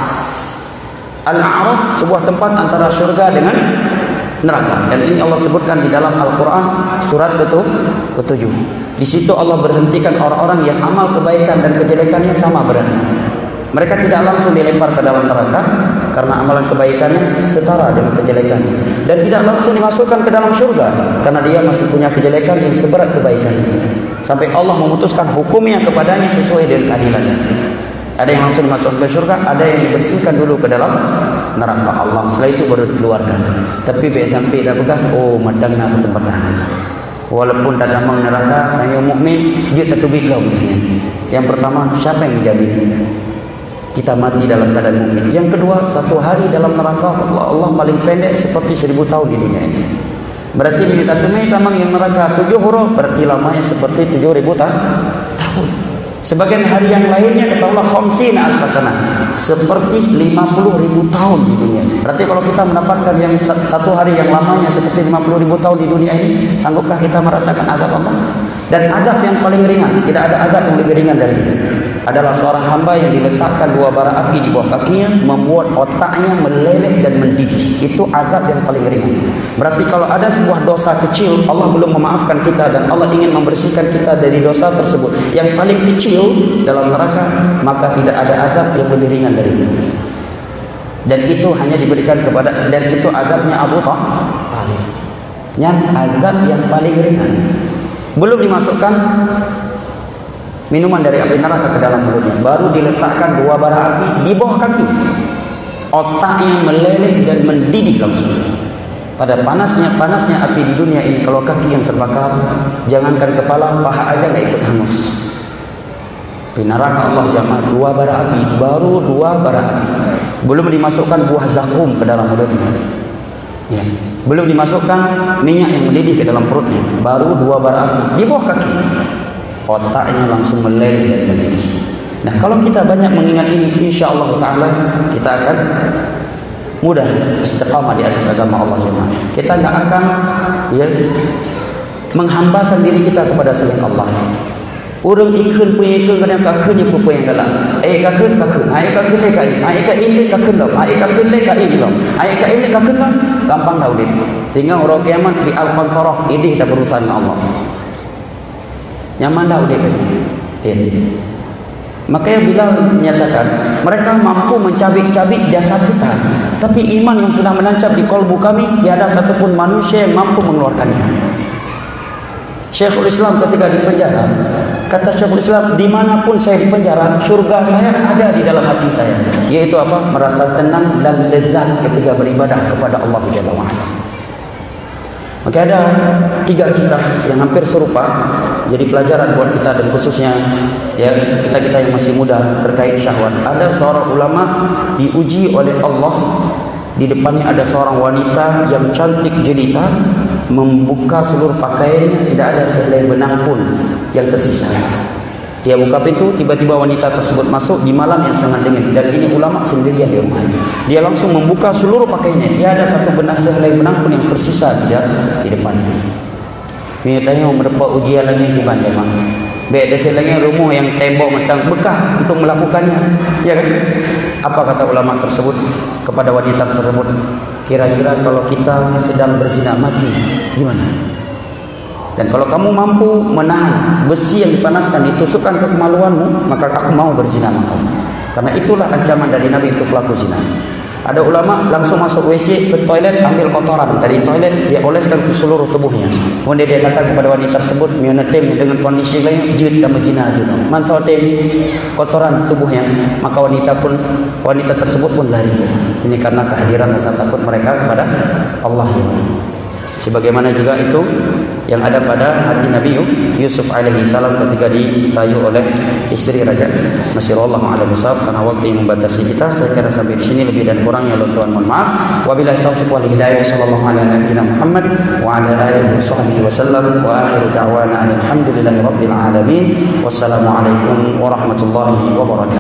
Al-a'raf sebuah tempat antara syurga dengan neraka. Dan ini Allah sebutkan di dalam Al-Quran surat ke-7. Di situ Allah berhentikan orang-orang yang amal kebaikan dan kejelekannya sama beratnya. Mereka tidak langsung dilempar ke dalam neraka karena amalan kebaikannya setara dengan kejelekannya, dan tidak langsung dimasukkan ke dalam syurga karena dia masih punya kejelekan yang seberat kebaikannya. Sampai Allah memutuskan hukumnya kepadanya sesuai dengan keadilannya. Ada yang langsung dimasukkan ke syurga, ada yang dibersihkan dulu ke dalam neraka Allah. Setelah itu baru dikeluarkan. Tapi sampai dah begah, oh madang nak ke tempat dah. Walaupun tak damang neraka, yang mukmin dia tertubik lah. Yang pertama, siapa yang menjamin? kita mati dalam keadaan mukmin. Yang kedua, satu hari dalam neraka Allah paling pendek seperti 1000 tahun di dunia ini. Berarti minta tumai tamang yang neraka 7 huruf, berarti lamanya seperti 7000 tahun. Sebagian hari yang lainnya ketahuilah khamsina alf sanah, seperti 50.000 tahun di dunia ini. Berarti kalau kita mendapatkan yang satu hari yang lamanya seperti 50.000 tahun di dunia ini, sanggupkah kita merasakan azab Allah? Dan azab yang paling ringan, tidak ada azab yang lebih ringan dari itu, adalah seorang hamba yang diletakkan 2 bara api di bawah kakinya, membuat otaknya meleleh dan mendidih. Itu azab yang paling ringan. Berarti kalau ada sebuah dosa kecil, Allah belum memaafkan kita dan Allah ingin membersihkan kita dari dosa tersebut yang paling kecil dalam neraka, maka tidak ada azab yang lebih ringan dari itu. Dan itu hanya diberikan kepada, dan itu azabnya Abu Talib. Yang azab yang paling ringan. Belum dimasukkan minuman dari api neraka ke dalam mulutnya, baru diletakkan 2 bara api di bawah kaki. Otaknya meleleh dan mendidih langsung. Pada panasnya api di dunia ini, kalau kaki yang terbakar, jangankan kepala, paha aja nggak ikut hangus. Di neraka Allah jamak 2 bara api, baru 2 bara api. Belum dimasukkan buah zakum ke dalam mulutnya. Ya. Belum dimasukkan minyak yang mendidih ke dalam perutnya, baru 2 bara api di bawah kaki. Otaknya langsung meleleh dan mendidih. Nah, kalau kita banyak mengingat ini, insya-Allah taala kita akan mudah istiqamah di atas agama Allah jemaah. Kita enggak akan menghambakan diri kita kepada selain Allah. Orang ikut punya ikut kadang kakaknya pun yang galak. Kakak, kakak le kai, kakak ini kakak lam, kakak le kai lam, kakak ini kakak lam. Gampang dah udah. Tinggal orang kiamat di al-qantarah, ini kita berurusan dengan Allah. Nyaman dah udah kai. Makanya Bilal menyatakan, mereka mampu mencabik-cabik jasad kita, tapi iman yang sudah menancap di kalbu kami, tiada satupun manusia yang mampu mengeluarkannya. Syekhul Islam ketika di penjara, kata Syekhul Islam, dimanapun saya di penjara, syurga saya ada di dalam hati saya. Yaitu apa? Merasa tenang dan lezat ketika beribadah kepada Allah Jalla wa'ala. Maka ada 3 kisah yang hampir serupa, jadi pelajaran buat kita dan khususnya ya kita yang masih muda terkait syahwat. Ada seorang ulama diuji oleh Allah, di depannya ada seorang wanita yang cantik jelita, membuka seluruh pakaiannya, tidak ada sehelai benang pun yang tersisa. Dia buka pintu, tiba-tiba wanita tersebut masuk di malam yang sangat dingin, dan ini ulama sendirian di rumahnya. Dia langsung membuka seluruh pakaiannya, tidak ada satu benang sehelai benang pun yang tersisa di depannya. Minatnya mau mendapat ujian lagi gimana memang. Baik dekat lagi rumah yang tembok mentang bekah untuk melakukannya, ya kan? Apa kata ulama tersebut kepada wanita tersebut? Kira-kira kalau kita sedang berzina mati, gimana? Dan kalau kamu mampu menahan besi yang dipanaskan, ditusukkan ke kemaluanmu, maka aku mau berzina sama kamu. Karena itulah ancaman dari Nabi untuk pelaku zina. Ada ulama langsung masuk WC ke toilet, ambil kotoran dari toilet, dia oleskan ke seluruh tubuhnya. Kemudian dia datang kepada wanita tersebut, menetem dengan kondisi lain, jid dan berzina juga. Mantau tem kotoran tubuhnya, maka wanita tersebut pun lari. Ini karena kehadiran rasa takut mereka kepada Allah. Sebagaimana juga itu yang ada pada hati Nabi Yusuf alaihi salam ketika dirayu oleh istri raja. Masyaallah a'lam bishawab, karena waktu yang membatasi kita, saya kira sampai di sini. Lebih dan kurangnya Allah Tuhan mohon maaf. Wabillahi taufiq wal hidayah. Sallallahu ala nabiyyina Muhammad wa ala alihi washabbihi wasallam, wa akhiru da'wana alhamdulillahi rabbil alamin. Wassalamu alaikum warahmatullahi wabarakatuh.